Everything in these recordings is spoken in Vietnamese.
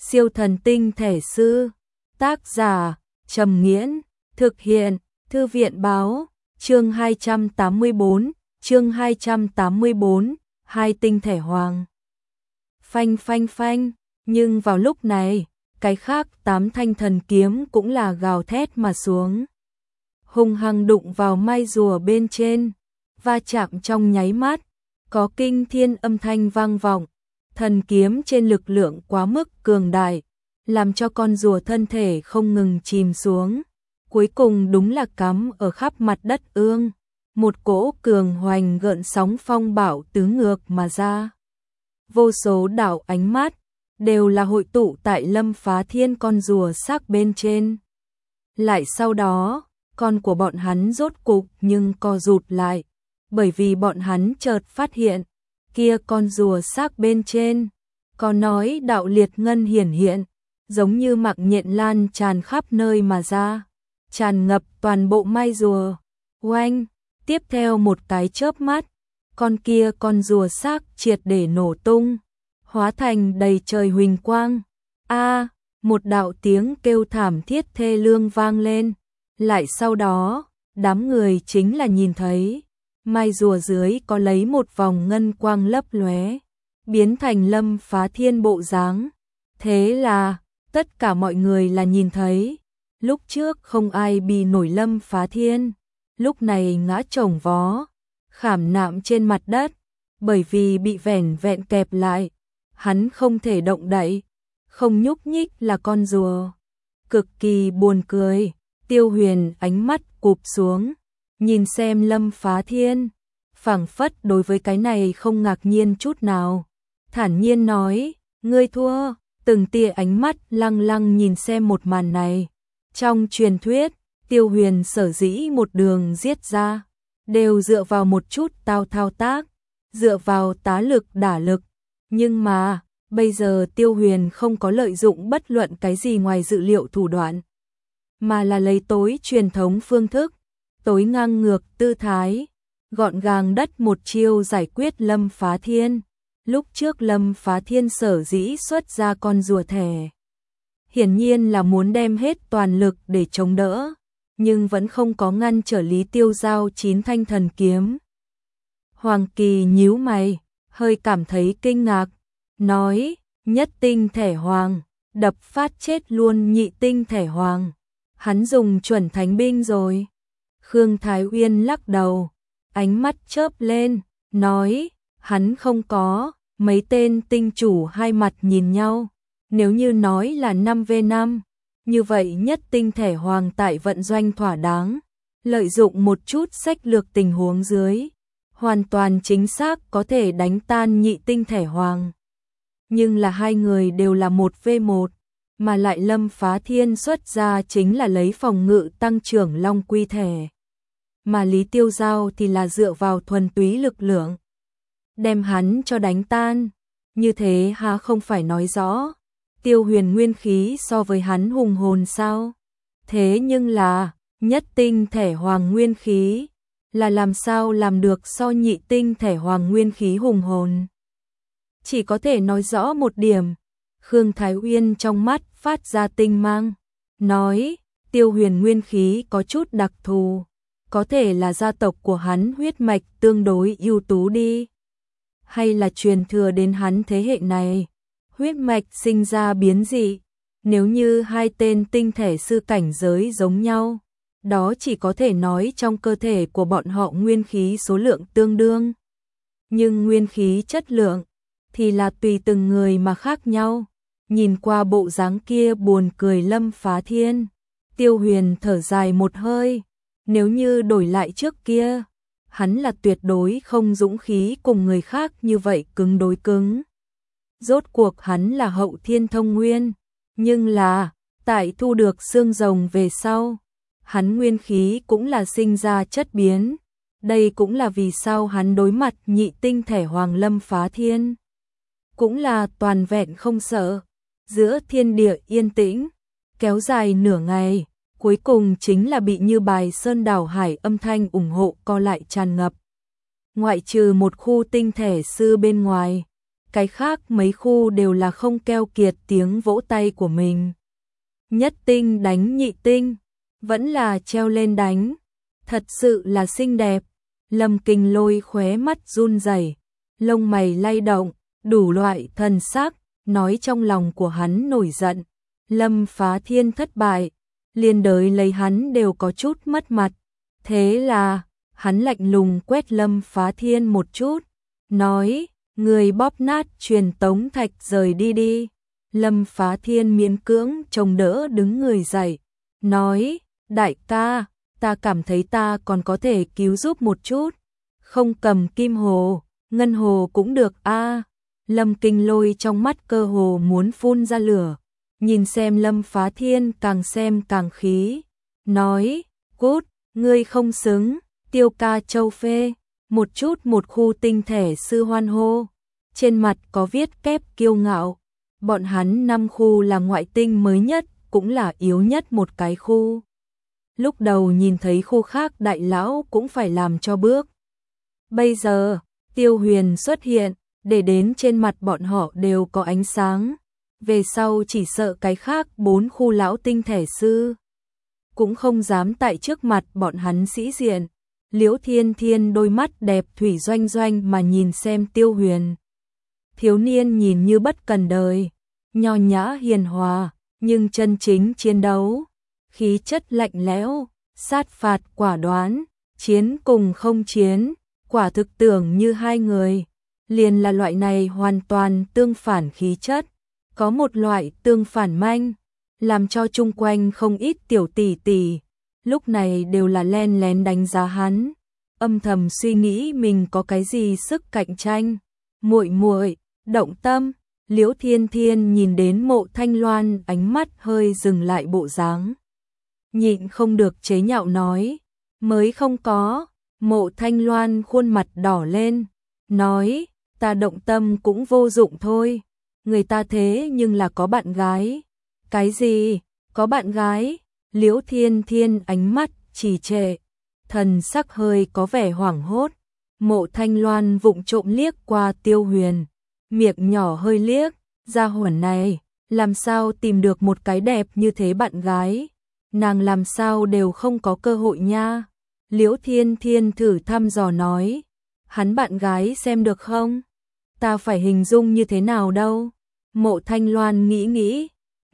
Siêu thần tinh thể sư. Tác giả Trầm Nghiễn. Thực hiện Thư viện Báo. Chương 284. Hai tinh thể hoàng. Phanh phanh phanh. Nhưng vào lúc này, cái khác 8 thanh thần kiếm cũng là gào thét mà xuống, hung hăng đụng vào mai rùa bên trên, va chạm trong nháy mắt, có kinh thiên âm thanh vang vọng. Thần kiếm trên lực lượng quá mức cường đại, làm cho con rùa thân thể không ngừng chìm xuống, cuối cùng đúng là cắm ở khắp mặt đất ương. Một cỗ cường hoành gợn sóng phong bạo tứ ngược mà ra. Vô số đạo ánh mắt đều là hội tụ tại Lâm Phá Thiên con rùa xác bên trên. Lại sau đó, con của bọn hắn rốt cục nhưng co rụt lại, bởi vì bọn hắn chợt phát hiện, kia con rùa xác bên trên, có nói đạo liệt ngân hiển hiện, giống như mạng nhện lan tràn khắp nơi mà ra, tràn ngập toàn bộ mai rùa. Oanh, tiếp theo một cái chớp mắt, con rùa xác triệt để nổ tung, hóa thành đầy trời huỳnh quang. Một đạo tiếng kêu thảm thiết thê lương vang lên. Lại sau đó, đám người chính là nhìn thấy, mai rùa dưới có lấy một vòng ngân quang lấp lóe, biến thành Lâm Phá Thiên bộ dáng. Thế là, tất cả mọi người là nhìn thấy, lúc trước không ai bì nổi Lâm Phá Thiên, lúc này ngã chồng vó, khảm nạm trên mặt đất, bởi vì bị vẻn vẹn kẹp lại, hắn không thể động đậy, không nhúc nhích là con rùa. Cực kỳ buồn cười. Tiêu Huyền ánh mắt cụp xuống, nhìn xem Lâm Phá Thiên, phảng phất đối với cái này không ngạc nhiên chút nào, thản nhiên nói, ngươi thua. Từng tia ánh mắt lăng lăng nhìn xem một màn này. Trong truyền thuyết, Tiêu Huyền sở dĩ một đường giết ra, đều dựa vào một chút thao tác, dựa vào tá lực đả lực, nhưng mà bây giờ Tiêu Huyền không có lợi dụng bất luận cái gì ngoài dự liệu thủ đoạn, mà là lấy tối truyền thống phương thức, tối ngang ngược tư thái, gọn gàng đất một chiêu giải quyết Lâm Phá Thiên. Lúc trước Lâm Phá Thiên sở dĩ xuất ra con rùa thẻ, hiển nhiên là muốn đem hết toàn lực để chống đỡ, nhưng vẫn không có ngăn trở Lý Tiêu giao 9 thanh thần kiếm. Hoàng Kỳ nhíu mày, hơi cảm thấy kinh ngạc, nói, nhất tinh thể hoàng, đập phát chết luôn nhị tinh thể hoàng. Hắn dùng chuẩn thánh binh rồi. Khương Thái Uyên lắc đầu, ánh mắt chớp lên, nói, hắn không có. Mấy tên tinh chủ hai mặt nhìn nhau, nếu như nói là 5v5, như vậy nhất tinh thể hoàng tại vận doanh thỏa đáng, lợi dụng một chút sách lược tình huống dưới, hoàn toàn chính xác có thể đánh tan nhị tinh thể hoàng. Nhưng là hai người đều là 1v1, mà lại Lâm Phá Thiên xuất ra chính là lấy phòng ngự tăng trưởng long quy thể, mà Lý Tiêu giao thì là dựa vào thuần túy lực lượng, đem hắn cho đánh tan. Như thế há không phải nói rõ Tiêu Huyền nguyên khí so với hắn hùng hồn sao? Thế nhưng là nhất tinh thể hoàng nguyên khí là làm sao làm được so nhị tinh thể hoàng nguyên khí hùng hồn? Chỉ có thể nói rõ một điểm. Khương Thái Uyên trong mắt phát ra tinh mang, nói, Tiêu Huyền nguyên khí có chút đặc thù, có thể là gia tộc của hắn huyết mạch tương đối ưu tú đi, hay là truyền thừa đến hắn thế hệ này, huyết mạch sinh ra biến dị. Nếu như hai tên tinh thể sư cảnh giới giống nhau, đó chỉ có thể nói trong cơ thể của bọn họ nguyên khí số lượng tương đương, nhưng nguyên khí chất lượng thì là tùy từng người mà khác nhau. Nhìn qua bộ dáng kia buồn cười Lâm Phá Thiên, Tiêu Huyền thở dài một hơi, nếu như đổi lại trước kia, hắn là tuyệt đối không dũng khí cùng người khác như vậy cứng đối cứng. Rốt cuộc hắn là hậu thiên thông nguyên, nhưng là, tại thu được xương rồng về sau, hắn nguyên khí cũng là sinh ra chất biến. Đây cũng là vì sao hắn đối mặt nhị tinh thể hoàng Lâm Phá Thiên, cũng là toàn vẹn không sợ. Giữa thiên địa yên tĩnh, kéo dài nửa ngày, cuối cùng chính là bị như bài sơn đảo hải âm thanh ủng hộ co lại tràn ngập. Ngoại trừ một khu tinh thể sư bên ngoài, cái khác mấy khu đều là không keo kiệt tiếng vỗ tay của mình. Nhất tinh đánh nhị tinh, vẫn là treo lên đánh, thật sự là xinh đẹp. Lâm Kinh Lôi khóe mắt run rẩy, lông mày lay động, đủ loại thần sắc, nói trong lòng của hắn nổi giận. Lâm Phá Thiên thất bại, liên đới lấy hắn đều có chút mất mặt. Thế là, hắn lạnh lùng quét Lâm Phá Thiên một chút, nói, người bóp nát truyền tống thạch rời đi đi. Lâm Phá Thiên miễn cưỡng chống đỡ đứng người dậy, nói, đại ca, ta cảm thấy ta còn có thể cứu giúp một chút, không cầm kim hồ, ngân hồ cũng được a. Lâm Kinh Lôi trong mắt cơ hồ muốn phun ra lửa, nhìn xem Lâm Phá Thiên càng xem càng khí, nói, cút, ngươi không xứng, Tiêu ca châu phê, một chút một khu tinh thể sư hoan hô, trên mặt có viết kép kiêu ngạo, bọn hắn 5 khu là ngoại tinh mới nhất, cũng là yếu nhất một cái khu. Lúc đầu nhìn thấy khu khác đại lão cũng phải làm cho bước. Bây giờ, Tiêu Huyền xuất hiện, để đến trên mặt bọn họ đều có ánh sáng. Về sau chỉ sợ cái khác 4 khu lão tinh thể sư cũng không dám tại trước mặt bọn hắn sĩ diện. Liễu Thiên Thiên đôi mắt đẹp thủy doanh doanh mà nhìn xem Tiêu Huyền. Thiếu niên nhìn như bất cần đời, nho nhã hiền hòa, nhưng chân chính chiến đấu, khí chất lạnh lẽo, sát phạt quả đoán, chiến cùng không chiến, quả thực tưởng như hai người, liền là loại này hoàn toàn tương phản khí chất, có một loại tương phản manh, làm cho chung quanh không ít tiểu tỷ tỷ, lúc này đều là len lén đánh giá hắn, âm thầm suy nghĩ mình có cái gì sức cạnh tranh. Muội muội, động tâm. Liễu Thiên Thiên nhìn đến Mộ Thanh Loan, ánh mắt hơi dừng lại bộ dáng, nhịn không được chế nhạo nói, mới không có. Mộ Thanh Loan khuôn mặt đỏ lên, nói, ta động tâm cũng vô dụng thôi, người ta thế nhưng là có bạn gái. Cái gì? Có bạn gái? Liễu Thiên Thiên ánh mắt trì trệ, thần sắc hơi có vẻ hoảng hốt. Mộ Thanh Loan vụng trộm liếc qua Tiêu Huyền, miệng nhỏ hơi liếc, gia hỏa này, làm sao tìm được một cái đẹp như thế bạn gái, nàng làm sao đều không có cơ hội nha. Liễu Thiên Thiên thử thăm dò nói, hắn bạn gái xem được không? Ta phải hình dung như thế nào đâu? Mộ Thanh Loan nghĩ,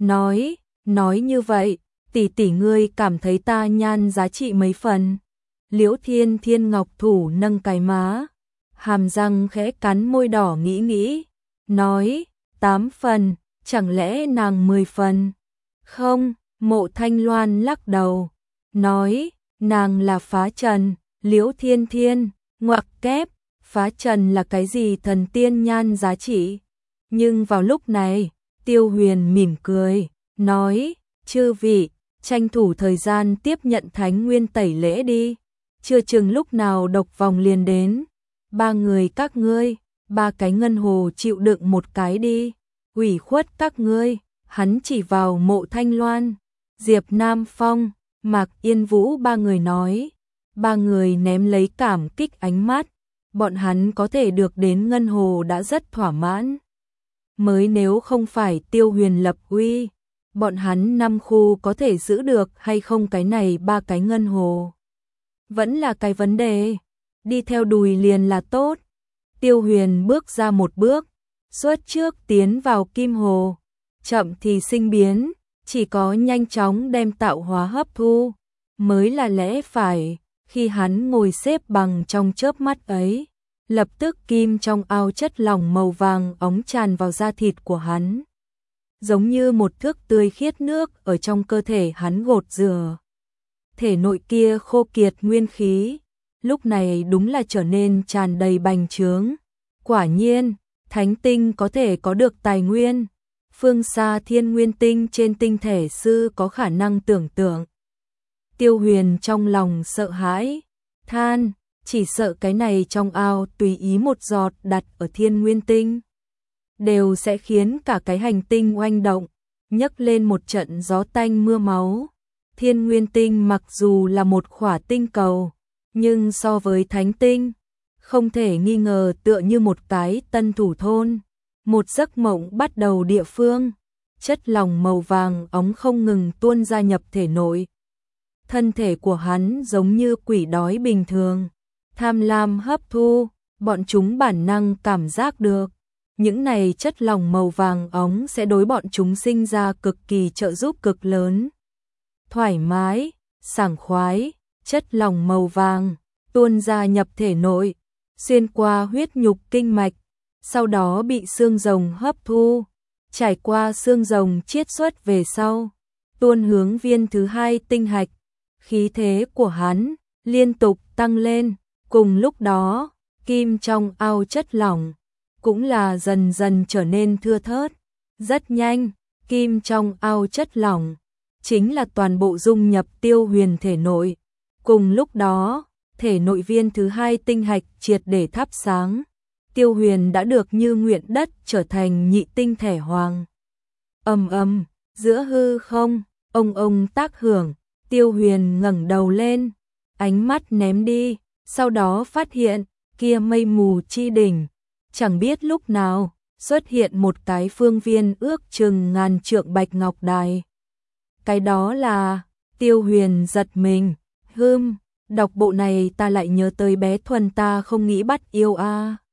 nói như vậy, tỷ tỷ ngươi cảm thấy ta nhan giá trị mấy phần? Liễu Thiên Thiên ngọc thủ nâng cái má, hàm răng khẽ cắn môi đỏ nghĩ, nói, 8 phần, chẳng lẽ nàng 10 phần? Không, Mộ Thanh Loan lắc đầu, nói, nàng là phá trần. Liễu Thiên Thiên, ngoặc kép, phá trần là cái gì thần tiên nhan giá trị? Nhưng vào lúc này, Tiêu Huyền mỉm cười, nói, chư vị, tranh thủ thời gian tiếp nhận thánh nguyên tẩy lễ đi, chưa chừng lúc nào độc vòng liền đến. 3 người các ngươi, 3 cái ngân hồ chịu đựng một cái đi, ủy khuất các ngươi. Hắn chỉ vào Mộ Thanh Loan, Diệp Nam Phong, Mạc Yên Vũ 3 người nói. 3 người ném lấy cảm kích ánh mắt, bọn hắn có thể được đến ngân hồ đã rất thỏa mãn. Mới nếu không phải Tiêu Huyền lập uy, bọn hắn 5 khu có thể giữ được hay không cái này 3 cái ngân hồ, vẫn là cái vấn đề. Đi theo đùi liền là tốt. Tiêu Huyền bước ra một bước, xuất trước tiến vào kim hồ, chậm thì sinh biến, chỉ có nhanh chóng đem tạo hóa hấp thu mới là lẽ phải. Khi hắn ngồi xếp bằng trong chớp mắt ấy, lập tức kim trong ao chất lỏng màu vàng óng tràn vào da thịt của hắn, giống như một thước tươi khiết nước ở trong cơ thể hắn gột rửa. Thể nội kia khô kiệt nguyên khí, lúc này đúng là trở nên tràn đầy bành trướng. Quả nhiên, thánh tinh có thể có được tài nguyên, phương xa thiên nguyên tinh trên tinh thể sư có khả năng tưởng tượng. Tiêu Huyền trong lòng sợ hãi, than, chỉ sợ cái này trong ao tùy ý một giọt đặt ở thiên nguyên tinh, đều sẽ khiến cả cái hành tinh oanh động, nhấc lên một trận gió tanh mưa máu. Thiên nguyên tinh mặc dù là một khỏa tinh cầu, nhưng so với thánh tinh, không thể nghi ngờ tựa như một cái tân thủ thôn. một giấc mộng bắt đầu địa phương, chất lỏng màu vàng óng không ngừng tuôn ra nhập thể nội. Thân thể của hắn giống như quỷ đói bình thường, tham lam hấp thu, bọn chúng bản năng cảm giác được. Những này chất lỏng màu vàng óng sẽ đối bọn chúng sinh ra cực kỳ trợ giúp cực lớn. Thoải mái, sảng khoái, chất lỏng màu vàng tuôn ra nhập thể nội, xuyên qua huyết nhục kinh mạch, sau đó bị xương rồng hấp thu, trải qua xương rồng chiết xuất về sau, tuôn hướng viên thứ hai tinh hạch. Khí thế của hắn liên tục tăng lên, cùng lúc đó, kim trong ao chất lỏng cũng là dần dần trở nên thưa thớt. Rất nhanh, kim trong ao chất lỏng chính là toàn bộ dung nhập Tiêu Huyền thể nội. Cùng lúc đó, thể nội viên thứ hai tinh hạch triệt để thắp sáng. Tiêu Huyền đã được như nguyện đất trở thành nhị tinh thể hoàng. Ầm ầm, giữa hư không, ông tác hưởng, Tiêu Huyền ngẩng đầu lên, ánh mắt ném đi, sau đó phát hiện, kia mây mù chi đỉnh, chẳng biết lúc nào, xuất hiện một cái phương viên ước chừng ngàn trượng bạch ngọc đài. Cái đó là, Tiêu Huyền giật mình, đọc bộ này ta lại nhớ tới bé Thuần ta không nghĩ bắt yêu a.